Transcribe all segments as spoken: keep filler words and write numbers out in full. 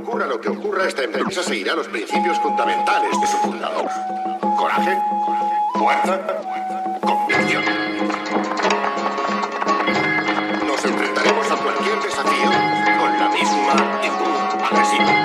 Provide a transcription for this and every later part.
Ocurra lo que ocurra, esta empresa seguirá los principios fundamentales de su fundador. Coraje, fuerza, convicción. Nos enfrentaremos a cualquier desafío con la misma actitud agresiva.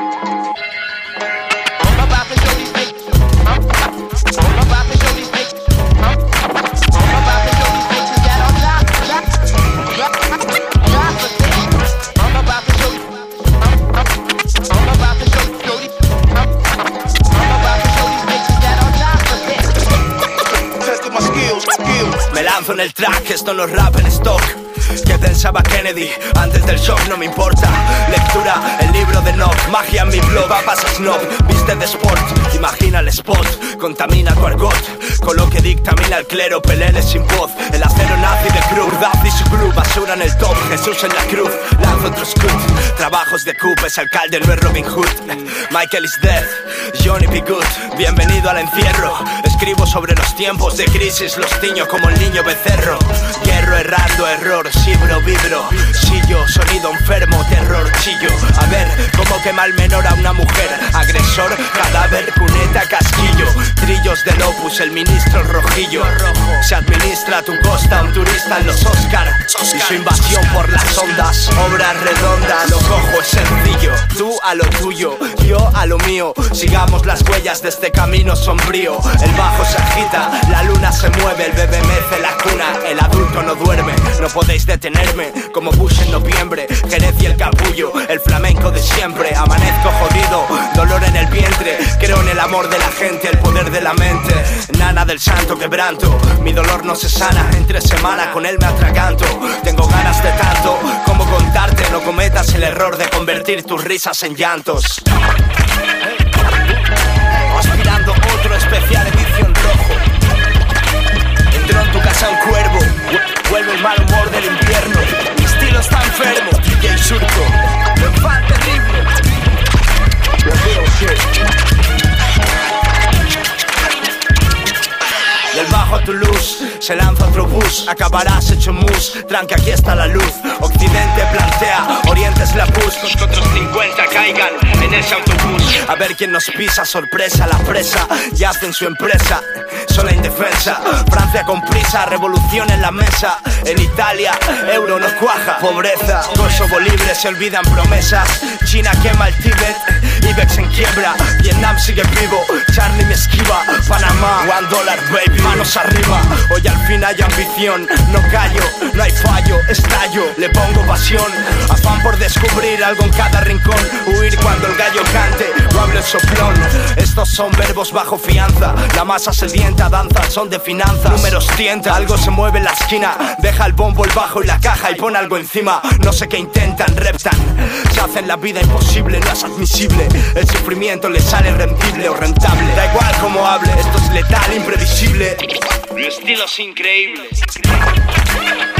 Me lanzo en el track, esto no es rap en stock. ¿Qué pensaba Kennedy antes del shock? No me importa. Lectura, el libro de Nock. Magia en mi blog, papas snob. Viste de sport, imagina el spot. Contamina tu argot, con lo que dictamina el clero. Peleles sin voz, el acero nazi de cruz. Urdaz y su crew, basura en el top. Jesús en la cruz, lanzo otro scoot. Trabajos de Coop, es alcalde, no es Robin Hood. Michael is dead, Johnny B. Good. Bienvenido al encierro. Escribo sobre los tiempos de crisis, los tiño como el niño becerro. Hierro errando, error, sibro, vibro. Chillo, sonido enfermo, terror, chillo. A ver, cómo quema el menor a una mujer. Agresor, cadáver, cuneta, casquillo. Trillos del opus, el ministro rojillo. Se administra tu costa, un turista en los Oscar. Y su invasión por las ondas, obra redonda. Lo cojo es sencillo, tú a lo tuyo, yo a lo mío. Sigamos las huellas de este camino sombrío. El bajo se agita, la luna se mueve, el bebé mece la cuna, el adulto no duerme. No podéis detenerme, como Bush en noviembre. Jerez y el capullo, el flamenco de siempre. Amanezco jodido, dolor en el vientre. Creo en el amor de la gente, el poder de la mente. Nana del santo quebranto, mi dolor no se sana. Entre semana con él me atraganto. Tengo ganas de tanto, como contarte. No cometas el error de convertir tus risas en llantos. Aspirando otro especial edición rojo. Entró en tu casa un cuervo, vuelve el mal humor del invierno. Mi estilo está enfermo, D J Surco, el fan terrible. Del bajo a tu luz, se lanza otro bus. Acabarás hecho mus, tranca aquí está la luz. Occidente plantea, Oriente es la pus. Los otros cincuenta caigan en ese autobús. A ver quién nos pisa, sorpresa, la presa yace en su empresa, sola indefensa. Francia con prisa, revolución en la mesa. En Italia, euro no cuaja, pobreza. Kosovo libre, se olvidan promesas. China quema el Tíbet, Ibex en quiebra. Vietnam sigue vivo, Charlie me esquiva. Panamá, one dollar baby, manos arriba. Hoy al fin hay ambición, no callo, no hay fallo, estallo, le pongo pasión. Afán por descubrir algo en cada rincón. Huir cuando el gallo cante, o hable el soplón. Estos son verbos bajo fianza. La masa sedienta danza, son de finanzas. Números tienta, algo se mueve en la esquina. Deja el bombo, el bajo y la caja y pon algo encima. No sé qué intentan, reptan. Se hacen la vida imposible, no es admisible. El sufrimiento les sale rendible o rentable. Da igual cómo hable, esto es letal, imprevisible. Mi estilo es increíble.